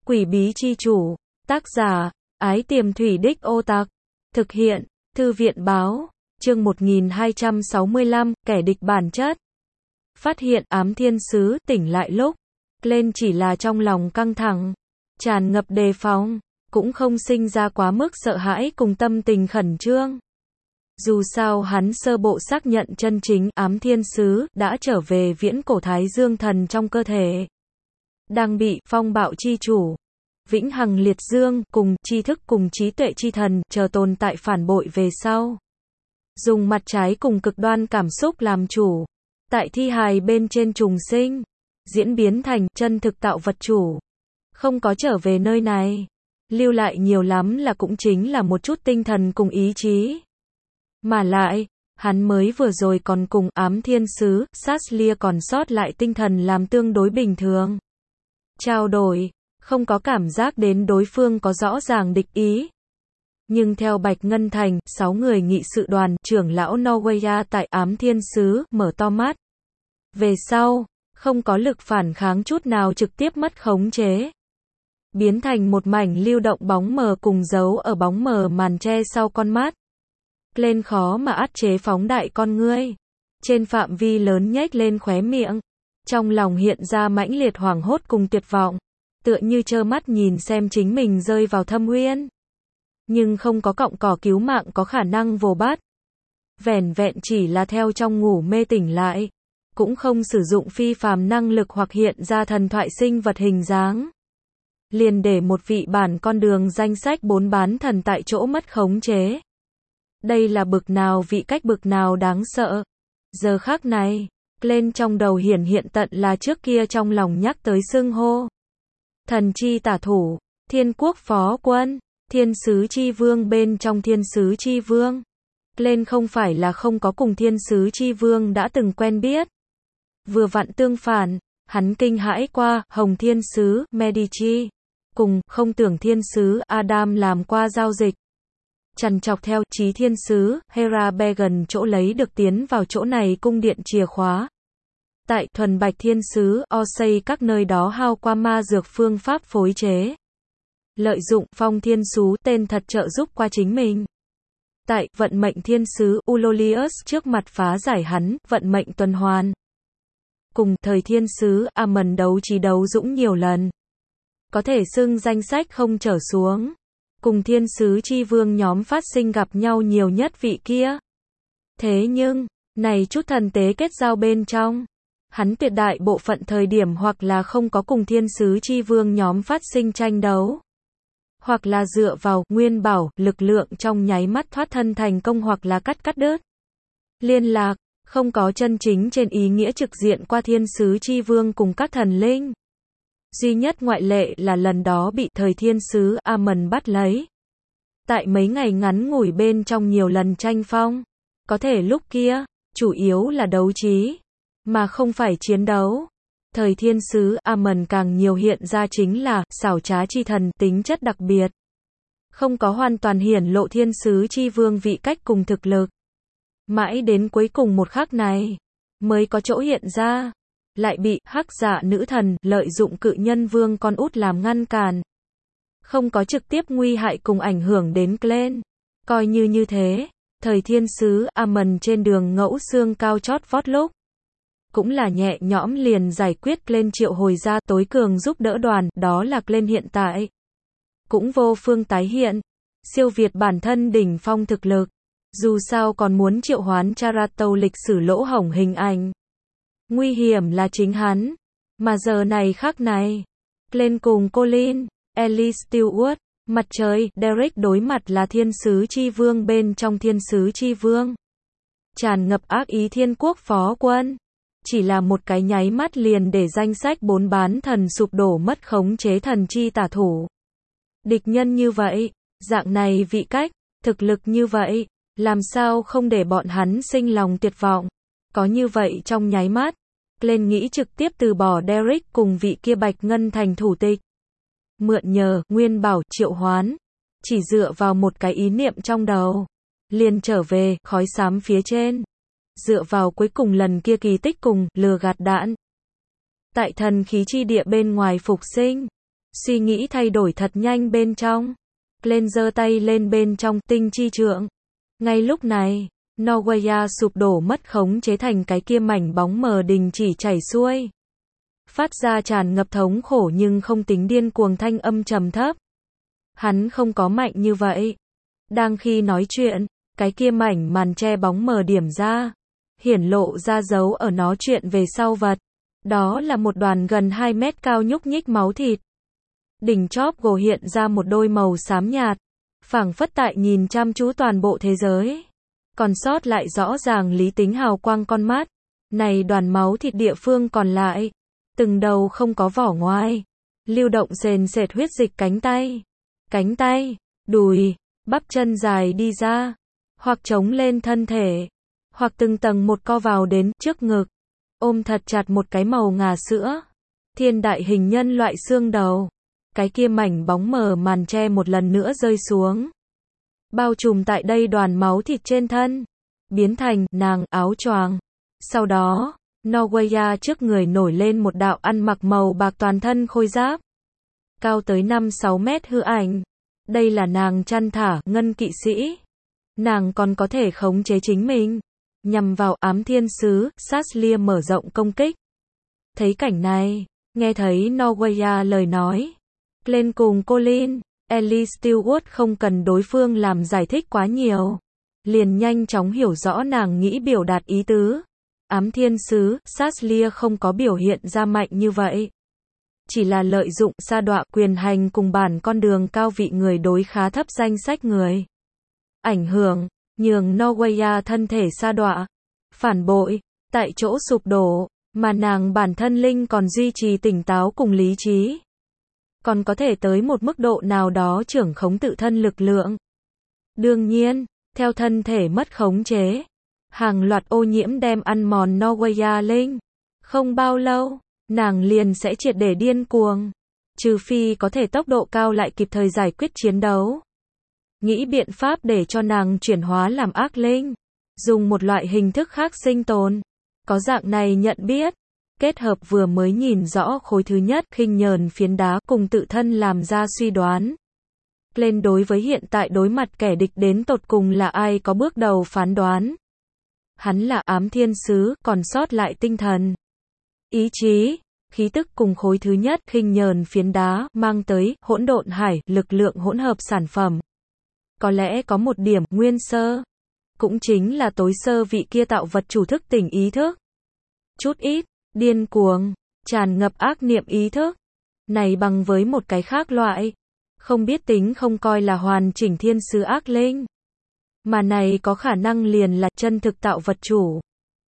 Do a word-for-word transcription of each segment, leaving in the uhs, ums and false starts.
Quỷ bí chi chủ, tác giả, Ái Tiềm Thủy Đích Ô Tặc, thực hiện, Thư viện báo, chương một nghìn hai trăm sáu mươi lăm, kẻ địch bản chất. Phát hiện ám thiên sứ, tỉnh lại lúc lên chỉ là trong lòng căng thẳng, tràn ngập đề phòng, cũng không sinh ra quá mức sợ hãi cùng tâm tình khẩn trương. Dù sao hắn sơ bộ xác nhận chân chính ám thiên sứ đã trở về viễn cổ Thái Dương thần trong cơ thể, đang bị phong bạo chi chủ, vĩnh hằng liệt dương cùng tri thức cùng trí tuệ chi thần chờ tồn tại phản bội về sau, dùng mặt trái cùng cực đoan cảm xúc làm chủ, tại thi hài bên trên trùng sinh, diễn biến thành chân thực tạo vật chủ. Không có trở về nơi này, lưu lại nhiều lắm là cũng chính là một chút tinh thần cùng ý chí. Mà lại, hắn mới vừa rồi còn cùng ám thiên sứ, Saslia còn sót lại tinh thần làm tương đối bình thường. Trao đổi, không có cảm giác đến đối phương có rõ ràng địch ý. Nhưng theo Bạch Ngân Thành, sáu người nghị sự đoàn, trưởng lão Norwegia tại ám thiên sứ, mở to mắt. Về sau, không có lực phản kháng chút nào trực tiếp mất khống chế. Biến thành một mảnh lưu động bóng mờ cùng giấu ở bóng mờ màn che sau con mắt. Lên khó mà át chế phóng đại con ngươi. Trên phạm vi lớn nhếch lên khóe miệng. Trong lòng hiện ra mãnh liệt hoảng hốt cùng tuyệt vọng. Tựa như trơ mắt nhìn xem chính mình rơi vào thâm uyên. Nhưng không có cọng cỏ cứu mạng có khả năng vồ bắt. Vẻn vẹn chỉ là theo trong ngủ mê tỉnh lại. Cũng không sử dụng phi phàm năng lực hoặc hiện ra thần thoại sinh vật hình dáng. Liền để một vị bản con đường danh sách bốn bán thần tại chỗ mất khống chế. Đây là bực nào vị cách bực nào đáng sợ. Giờ khắc này, lên trong đầu hiển hiện tận là trước kia trong lòng nhắc tới xưng hô. Thần chi tả thủ, thiên quốc phó quân, thiên sứ chi vương bên trong thiên sứ chi vương. Lên không phải là không có cùng thiên sứ chi vương đã từng quen biết. Vừa vặn tương phản, hắn kinh hãi qua Hồng Thiên Sứ, Medici, cùng không tưởng thiên sứ, Adam làm qua giao dịch. Trằn trọc theo Chí Thiên Sứ, Hera Began chỗ lấy được tiến vào chỗ này cung điện chìa khóa. Tại Thuần Bạch Thiên Sứ, Osei các nơi đó hao qua ma dược phương pháp phối chế. Lợi dụng Phong Thiên Sứ tên thật trợ giúp qua chính mình. Tại Vận Mệnh Thiên Sứ, Ulolius trước mặt phá giải hắn, vận mệnh tuần hoàn. Cùng thời thiên sứ, Amon đấu trí đấu dũng nhiều lần. Có thể xưng danh sách không trở xuống. Cùng thiên sứ chi vương nhóm phát sinh gặp nhau nhiều nhất vị kia. Thế nhưng, này chút thần tế kết giao bên trong. Hắn tuyệt đại bộ phận thời điểm hoặc là không có cùng thiên sứ chi vương nhóm phát sinh tranh đấu. Hoặc là dựa vào nguyên bảo, lực lượng trong nháy mắt thoát thân thành công hoặc là cắt cắt đứt. Liên lạc. Không có chân chính trên ý nghĩa trực diện qua thiên sứ chi vương cùng các thần linh. Duy nhất ngoại lệ là lần đó bị thời thiên sứ Amon bắt lấy. Tại mấy ngày ngắn ngủi bên trong nhiều lần tranh phong. Có thể lúc kia, chủ yếu là đấu trí, mà không phải chiến đấu. Thời thiên sứ Amon càng nhiều hiện ra chính là xảo trá chi thần tính chất đặc biệt. Không có hoàn toàn hiển lộ thiên sứ chi vương vị cách cùng thực lực. Mãi đến cuối cùng một khắc này, mới có chỗ hiện ra, lại bị hắc dạ nữ thần lợi dụng cự nhân vương con út làm ngăn cản. Không có trực tiếp nguy hại cùng ảnh hưởng đến Glenn. Coi như như thế, thời thiên sứ Amon trên đường ngẫu xương cao chót vót lúc. Cũng là nhẹ nhõm liền giải quyết Glenn triệu hồi ra tối cường giúp đỡ đoàn, đó là Glenn hiện tại. Cũng vô phương tái hiện, siêu việt bản thân đỉnh phong thực lực. Dù sao còn muốn triệu hoán Charato lịch sử lỗ hổng hình ảnh. Nguy hiểm là chính hắn. Mà giờ này khắc này. Glenn cùng Colin, Ellie Stewart, mặt trời, Derek đối mặt là thiên sứ chi vương bên trong thiên sứ chi vương. Tràn ngập ác ý thiên quốc phó quân. Chỉ là một cái nháy mắt liền để danh sách bốn bán thần sụp đổ mất khống chế thần chi tả thủ. Địch nhân như vậy, dạng này vị cách, thực lực như vậy. Làm sao không để bọn hắn sinh lòng tuyệt vọng. Có như vậy trong nháy mắt, Glenn nghĩ trực tiếp từ bỏ Derek cùng vị kia Bạch Ngân Thành thủ tịch. Mượn nhờ, nguyên bảo, triệu hoán. Chỉ dựa vào một cái ý niệm trong đầu. Liền trở về, khói xám phía trên. Dựa vào cuối cùng lần kia kỳ tích cùng, lừa gạt đạn. Tại thần khí chi địa bên ngoài phục sinh. Suy nghĩ thay đổi thật nhanh bên trong. Glenn giơ tay lên bên trong tinh chi trượng. Ngay lúc này, Norweya sụp đổ mất khống chế thành cái kia mảnh bóng mờ đình chỉ chảy xuôi. Phát ra tràn ngập thống khổ nhưng không tính điên cuồng thanh âm trầm thấp. Hắn không có mạnh như vậy. Đang khi nói chuyện, cái kia mảnh màn che bóng mờ điểm ra, hiển lộ ra dấu ở nó chuyện về sau vật. Đó là một đoàn gần hai mét cao nhúc nhích máu thịt. Đỉnh chóp gồ hiện ra một đôi màu xám nhạt, phảng phất tại nhìn chăm chú toàn bộ thế giới. Còn sót lại rõ ràng lý tính hào quang con mắt. Này đoàn máu thịt địa phương còn lại, từng đầu không có vỏ ngoài, lưu động sền sệt huyết dịch cánh tay, cánh tay, đùi, bắp chân dài đi ra, hoặc chống lên thân thể, hoặc từng tầng một co vào đến trước ngực, ôm thật chặt một cái màu ngà sữa, thiên đại hình nhân loại xương đầu. Cái kia mảnh bóng mờ màn che một lần nữa rơi xuống, bao trùm tại đây đoàn máu thịt trên thân, biến thành nàng áo choàng. Sau đó, Norweya trước người nổi lên một đạo ăn mặc màu bạc toàn thân khôi giáp, cao tới năm sáu mét hư ảnh. Đây là nàng chăn thả ngân kỵ sĩ. Nàng còn có thể khống chế chính mình, nhằm vào ám thiên sứ Saslia mở rộng công kích. Thấy cảnh này, nghe thấy Norweya lời nói, Glenn cùng Colin, Ellie Stewart không cần đối phương làm giải thích quá nhiều, liền nhanh chóng hiểu rõ nàng nghĩ biểu đạt ý tứ. Ám thiên sứ Saslia không có biểu hiện ra mạnh như vậy, chỉ là lợi dụng sa đọa quyền hành cùng bản con đường cao vị người đối khá thấp danh sách người ảnh hưởng, nhường Norweya thân thể sa đọa, phản bội, tại chỗ sụp đổ, mà nàng bản thân linh còn duy trì tỉnh táo cùng lý trí, còn có thể tới một mức độ nào đó trưởng khống tự thân lực lượng. Đương nhiên, theo thân thể mất khống chế, hàng loạt ô nhiễm đem ăn mòn Norweya linh. Không bao lâu, nàng liền sẽ triệt để điên cuồng, trừ phi có thể tốc độ cao lại kịp thời giải quyết chiến đấu. Nghĩ biện pháp để cho nàng chuyển hóa làm ác linh, dùng một loại hình thức khác sinh tồn. Có dạng này nhận biết, kết hợp vừa mới nhìn rõ khối thứ nhất khinh nhờn phiến đá cùng tự thân làm ra suy đoán. Lên đối với hiện tại đối mặt kẻ địch đến tột cùng là ai có bước đầu phán đoán. Hắn là ám thiên sứ, còn sót lại tinh thần, ý chí, khí tức cùng khối thứ nhất khinh nhờn phiến đá mang tới hỗn độn hải, lực lượng hỗn hợp sản phẩm. Có lẽ có một điểm nguyên sơ, cũng chính là tối sơ vị kia tạo vật chủ thức tỉnh ý thức. Chút ít, điên cuồng, tràn ngập ác niệm ý thức. Này bằng với một cái khác loại, không biết tính không coi là hoàn chỉnh thiên sứ ác linh. Mà này có khả năng liền là chân thực tạo vật chủ.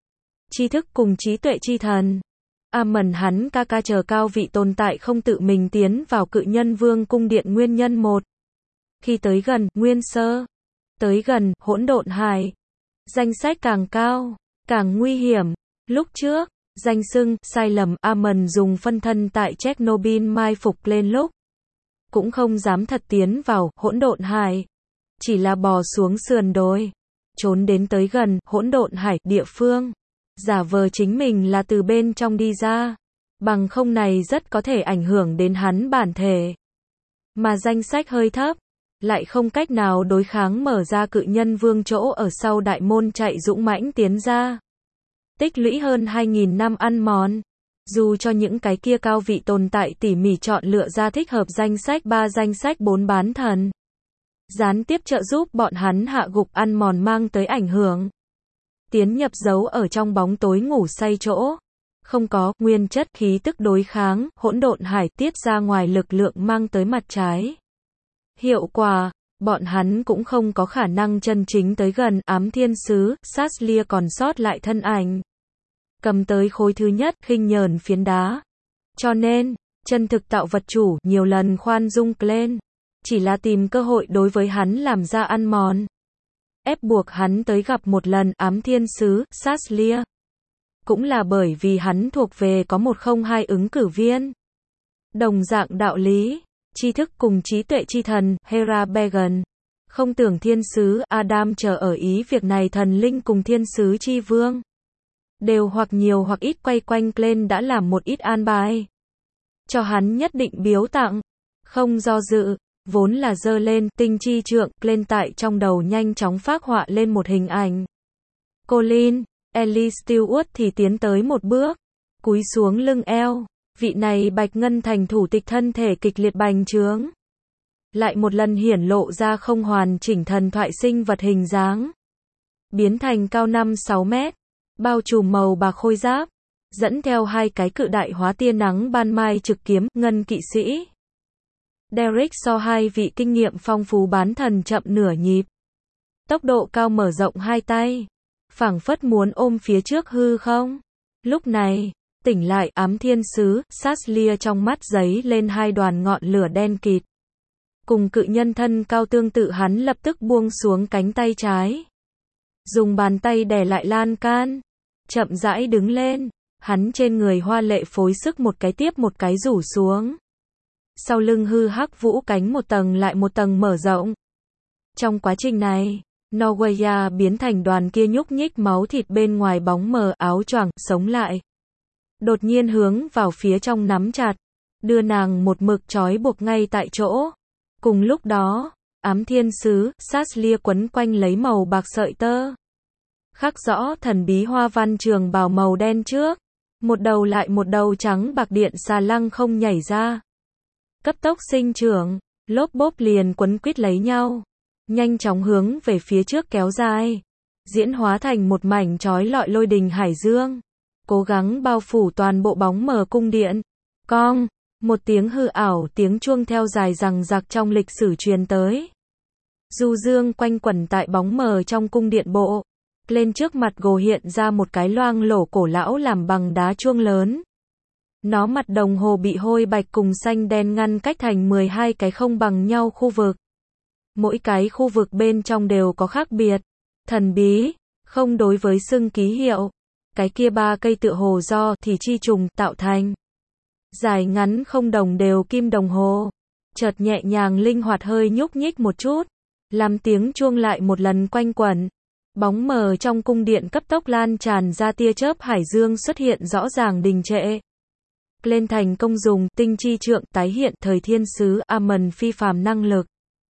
Tri thức cùng trí tuệ chi thần. Amon hắn ca ca chờ cao vị tồn tại không tự mình tiến vào cự nhân vương cung điện nguyên nhân một. Khi tới gần nguyên sơ, tới gần hỗn độn hải, danh sách càng cao, càng nguy hiểm. Lúc trước, danh xưng sai lầm Amon dùng phân thân tại Chernobyl mai phục lên lúc, cũng không dám thật tiến vào hỗn độn hải, chỉ là bò xuống sườn đồi, trốn đến tới gần hỗn độn hải địa phương, giả vờ chính mình là từ bên trong đi ra, bằng không này rất có thể ảnh hưởng đến hắn bản thể. Mà danh sách hơi thấp, lại không cách nào đối kháng mở ra cự nhân vương chỗ ở sau đại môn chạy dũng mãnh tiến ra. Tích lũy hơn hai nghìn năm ăn mòn. Dù cho những cái kia cao vị tồn tại tỉ mỉ chọn lựa ra thích hợp danh sách ba danh sách bốn bán thần, gián tiếp trợ giúp bọn hắn hạ gục ăn mòn mang tới ảnh hưởng. Tiến nhập giấu ở trong bóng tối ngủ say chỗ, không có nguyên chất khí tức đối kháng, hỗn độn hải tiết ra ngoài lực lượng mang tới mặt trái. Hiệu quả, bọn hắn cũng không có khả năng chân chính tới gần ám thiên sứ, Saslia còn sót lại thân ảnh. Cầm tới khối thứ nhất khinh nhờn phiến đá. Cho nên, chân thực tạo vật chủ nhiều lần khoan dung Glenn, chỉ là tìm cơ hội đối với hắn làm ra ăn mòn, ép buộc hắn tới gặp một lần ám thiên sứ Saslia. Cũng là bởi vì hắn thuộc về có một không hai ứng cử viên. Đồng dạng đạo lý, tri thức cùng trí tuệ chi thần Hera Began, không tưởng thiên sứ Adam chờ ở ý việc này thần linh cùng thiên sứ chi vương, đều hoặc nhiều hoặc ít quay quanh Glenn đã làm một ít an bài, cho hắn nhất định biếu tặng. Không do dự, vốn là giơ lên, tinh chi trượng lên tại trong đầu nhanh chóng phác họa lên một hình ảnh. Colin, Ellie Stewart thì tiến tới một bước, cúi xuống lưng eo, vị này Bạch Ngân Thành thủ tịch thân thể kịch liệt bành trướng. Lại một lần hiển lộ ra không hoàn chỉnh thần thoại sinh vật hình dáng. Biến thành cao năm sáu mét, bao trùm màu bạc khôi giáp, dẫn theo hai cái cự đại hóa tia nắng ban mai trực kiếm, ngân kỵ sĩ. Derek so hai vị kinh nghiệm phong phú bán thần chậm nửa nhịp. Tốc độ cao mở rộng hai tay, phảng phất muốn ôm phía trước hư không. Lúc này, tỉnh lại ám thiên sứ, Saslia trong mắt giấy lên hai đoàn ngọn lửa đen kịt. Cùng cự nhân thân cao tương tự hắn lập tức buông xuống cánh tay trái. Dùng bàn tay đè lại lan can. Chậm rãi đứng lên. Hắn trên người hoa lệ phối sức một cái tiếp một cái rủ xuống. Sau lưng hư hắc vũ cánh một tầng lại một tầng mở rộng. Trong quá trình này, Norwegia biến thành đoàn kia nhúc nhích máu thịt bên ngoài bóng mờ áo choàng, sống lại. Đột nhiên hướng vào phía trong nắm chặt, đưa nàng một mực trói buộc ngay tại chỗ. Cùng lúc đó, ám thiên sứ, Saslia quấn quanh lấy màu bạc sợi tơ. Khắc rõ thần bí hoa văn trường bào màu đen trước. Một đầu lại một đầu trắng bạc điện xà lăng không nhảy ra. Cấp tốc sinh trưởng, lốp bốp liền quấn quýt lấy nhau. Nhanh chóng hướng về phía trước kéo dài. Diễn hóa thành một mảnh trói lọi lôi đình hải dương. Cố gắng bao phủ toàn bộ bóng mờ cung điện. Cong, một tiếng hư ảo tiếng chuông theo dài rằng rạc trong lịch sử truyền tới. Du dương quanh quẩn tại bóng mờ trong cung điện bộ. Lên trước mặt gồ hiện ra một cái loang lổ cổ lão làm bằng đá chuông lớn. Nó mặt đồng hồ bị hôi bạch cùng xanh đen ngăn cách thành mười hai cái không bằng nhau khu vực. Mỗi cái khu vực bên trong đều có khác biệt, thần bí, không đối với xưng ký hiệu. Cái kia ba cây tựa hồ do thì chi trùng tạo thành. Dài ngắn không đồng đều kim đồng hồ. Chợt nhẹ nhàng linh hoạt hơi nhúc nhích một chút. Làm tiếng chuông lại một lần quanh quẩn. Bóng mờ trong cung điện cấp tốc lan tràn ra tia chớp hải dương xuất hiện rõ ràng đình trệ. Lên thành công dùng tinh chi trượng tái hiện thời thiên sứ Amon phi phàm năng lực.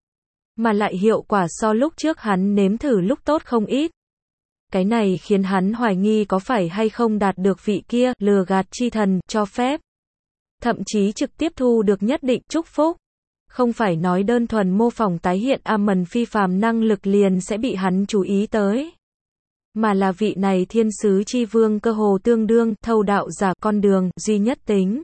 Mà lại hiệu quả so lúc trước hắn nếm thử lúc tốt không ít. Cái này khiến hắn hoài nghi có phải hay không đạt được vị kia lừa gạt chi thần cho phép. Thậm chí trực tiếp thu được nhất định chúc phúc. Không phải nói đơn thuần mô phỏng tái hiện Amon phi phàm năng lực liền sẽ bị hắn chú ý tới. Mà là vị này thiên sứ chi vương cơ hồ tương đương thâu đạo giả con đường duy nhất tính.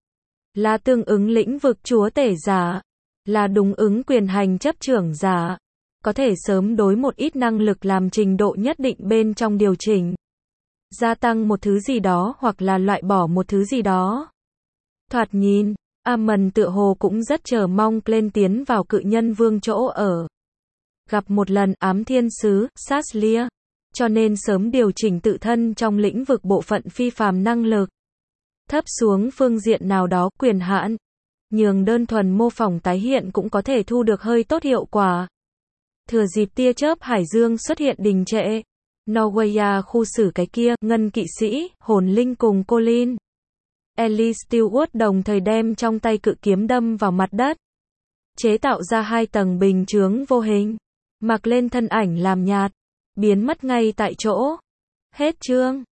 Là tương ứng lĩnh vực chúa tể giả. Là đúng ứng quyền hành chấp trưởng giả. Có thể sớm đối một ít năng lực làm trình độ nhất định bên trong điều chỉnh. Gia tăng một thứ gì đó hoặc là loại bỏ một thứ gì đó. Thoạt nhìn, Amon tựa hồ cũng rất chờ mong lên tiến vào cự nhân vương chỗ ở. Gặp một lần ám thiên sứ, Saslia. Cho nên sớm điều chỉnh tự thân trong lĩnh vực bộ phận phi phàm năng lực. Thấp xuống phương diện nào đó quyền hạn. Nhường đơn thuần mô phỏng tái hiện cũng có thể thu được hơi tốt hiệu quả. Thừa dịp tia chớp hải dương xuất hiện đình trệ. Norwegia khu xử cái kia, ngân kỵ sĩ, hồn linh cùng Colin. Ellie Stewart đồng thời đem trong tay cự kiếm đâm vào mặt đất. Chế tạo ra hai tầng bình chướng vô hình. Mặc lên thân ảnh làm nhạt. Biến mất ngay tại chỗ. Hết chương.